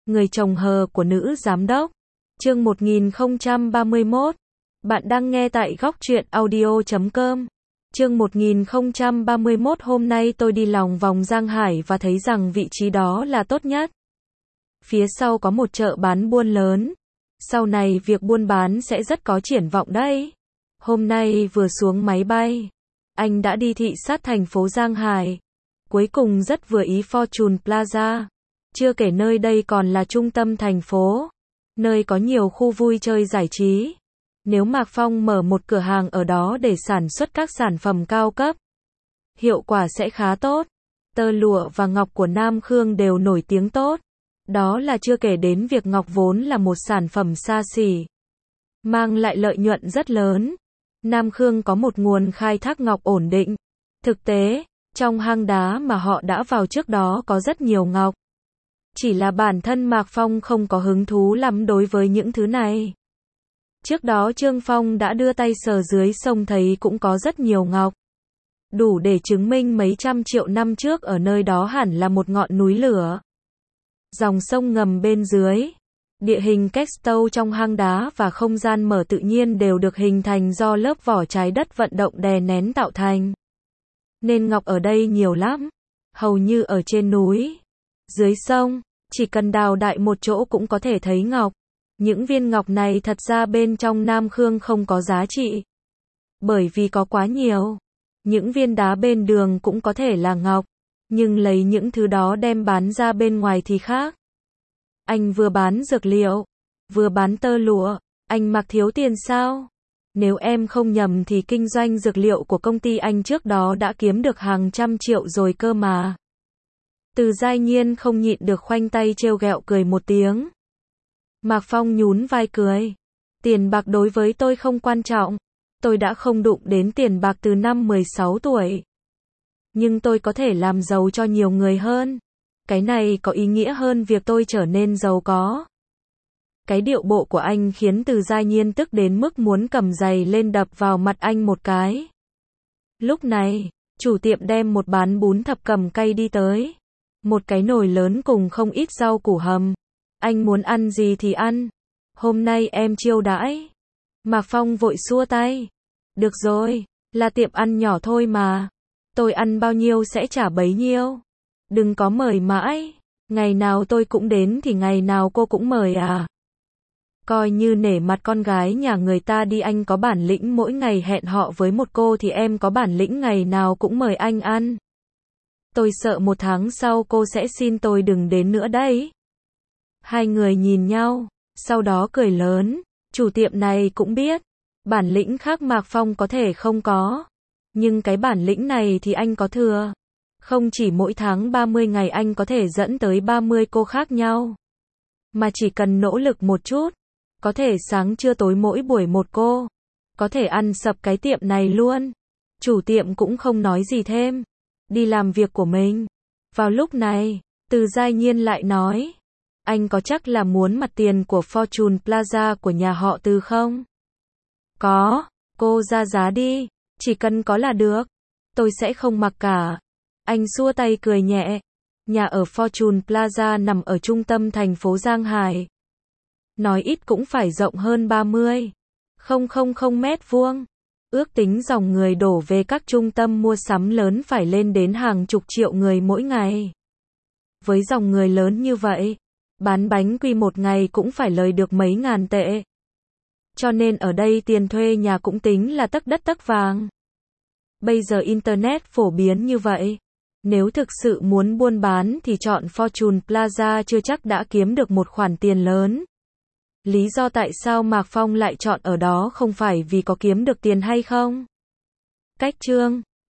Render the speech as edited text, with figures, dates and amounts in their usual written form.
Người chồng hờ của nữ giám đốc. Chương 1031. Bạn đang nghe tại góc truyện audio.com. Chương 1031. Hôm nay tôi đi lòng vòng Giang Hải và thấy rằng vị trí đó là tốt nhất. Phía sau có một chợ bán buôn lớn. Sau này việc buôn bán sẽ rất có triển vọng đấy. Hôm nay vừa xuống máy bay, anh đã đi thị sát thành phố Giang Hải. Cuối cùng rất vừa ý Fortune Plaza. Chưa kể nơi đây còn là trung tâm thành phố, nơi có nhiều khu vui chơi giải trí. Nếu Mạc Phong mở một cửa hàng ở đó để sản xuất các sản phẩm cao cấp, hiệu quả sẽ khá tốt. Tơ lụa và ngọc của Nam Khương đều nổi tiếng tốt. Đó là chưa kể đến việc ngọc vốn là một sản phẩm xa xỉ, mang lại lợi nhuận rất lớn. Nam Khương có một nguồn khai thác ngọc ổn định. Thực tế, trong hang đá mà họ đã vào trước đó có rất nhiều ngọc. Chỉ là bản thân Mạc Phong không có hứng thú lắm đối với những thứ này. Trước đó Trương Phong đã đưa tay sờ dưới sông thấy cũng có rất nhiều ngọc. Đủ để chứng minh mấy trăm triệu năm trước ở nơi đó hẳn là một ngọn núi lửa. Dòng sông ngầm bên dưới, địa hình cách tâu trong hang đá và không gian mở tự nhiên đều được hình thành do lớp vỏ trái đất vận động đè nén tạo thành. Nên ngọc ở đây nhiều lắm, hầu như ở trên núi, dưới sông, chỉ cần đào đại một chỗ cũng có thể thấy ngọc. Những viên ngọc này thật ra bên trong Nam Khương không có giá trị, bởi vì có quá nhiều. Những viên đá bên đường cũng có thể là ngọc, nhưng lấy những thứ đó đem bán ra bên ngoài thì khác. Anh vừa bán dược liệu, vừa bán tơ lụa, anh Mạc thiếu tiền sao? Nếu em không nhầm thì kinh doanh dược liệu của công ty anh trước đó đã kiếm được hàng trăm triệu rồi cơ mà. Từ Giai Nhiên không nhịn được khoanh tay trêu ghẹo cười một tiếng. Mạc Phong nhún vai cười. Tiền bạc đối với tôi không quan trọng. Tôi đã không đụng đến tiền bạc từ năm 16 tuổi. Nhưng tôi có thể làm giàu cho nhiều người hơn. Cái này có ý nghĩa hơn việc tôi trở nên giàu có. Cái điệu bộ của anh khiến Từ Giai Nhiên tức đến mức muốn cầm giày lên đập vào mặt anh một cái. Lúc này, chủ tiệm đem một bán bún thập cẩm cay đi tới. Một cái nồi lớn cùng không ít rau củ hầm. Anh muốn ăn gì thì ăn. Hôm nay em chiêu đãi. Mạc Phong vội xua tay. Được rồi, là tiệm ăn nhỏ thôi mà. Tôi ăn bao nhiêu sẽ trả bấy nhiêu. Đừng có mời mãi. Ngày nào tôi cũng đến thì ngày nào cô cũng mời à. Coi như nể mặt con gái nhà người ta đi, anh có bản lĩnh mỗi ngày hẹn họ với một cô thì em có bản lĩnh ngày nào cũng mời anh ăn. Tôi sợ một tháng sau cô sẽ xin tôi đừng đến nữa đấy. Hai người nhìn nhau, sau đó cười lớn. Chủ tiệm này cũng biết, bản lĩnh khác Mạc Phong có thể không có. Nhưng cái bản lĩnh này thì anh có thừa. Không chỉ mỗi tháng 30 ngày anh có thể dẫn tới 30 cô khác nhau. Mà chỉ cần nỗ lực một chút, có thể sáng trưa tối mỗi buổi một cô. Có thể ăn sập cái tiệm này luôn. Chủ tiệm cũng không nói gì thêm, đi làm việc của mình. Vào lúc này, Từ Giai Nhiên lại nói. Anh có chắc là muốn mặt tiền của Fortune Plaza của nhà họ Từ không? Có, cô ra giá đi, chỉ cần có là được. Tôi sẽ không mặc cả. Anh xua tay cười nhẹ. Nhà ở Fortune Plaza nằm ở trung tâm thành phố Giang Hải. Nói ít cũng phải rộng hơn 30,000 mét vuông. Ước tính dòng người đổ về các trung tâm mua sắm lớn phải lên đến hàng chục triệu người mỗi ngày. Với dòng người lớn như vậy, bán bánh quy một ngày cũng phải lời được mấy ngàn tệ. Cho nên ở đây tiền thuê nhà cũng tính là tấc đất tấc vàng. Bây giờ Internet phổ biến như vậy. Nếu thực sự muốn buôn bán thì chọn Fortune Plaza chưa chắc đã kiếm được một khoản tiền lớn. Lý do tại sao Mạc Phong lại chọn ở đó không phải vì có kiếm được tiền hay không? Cách chương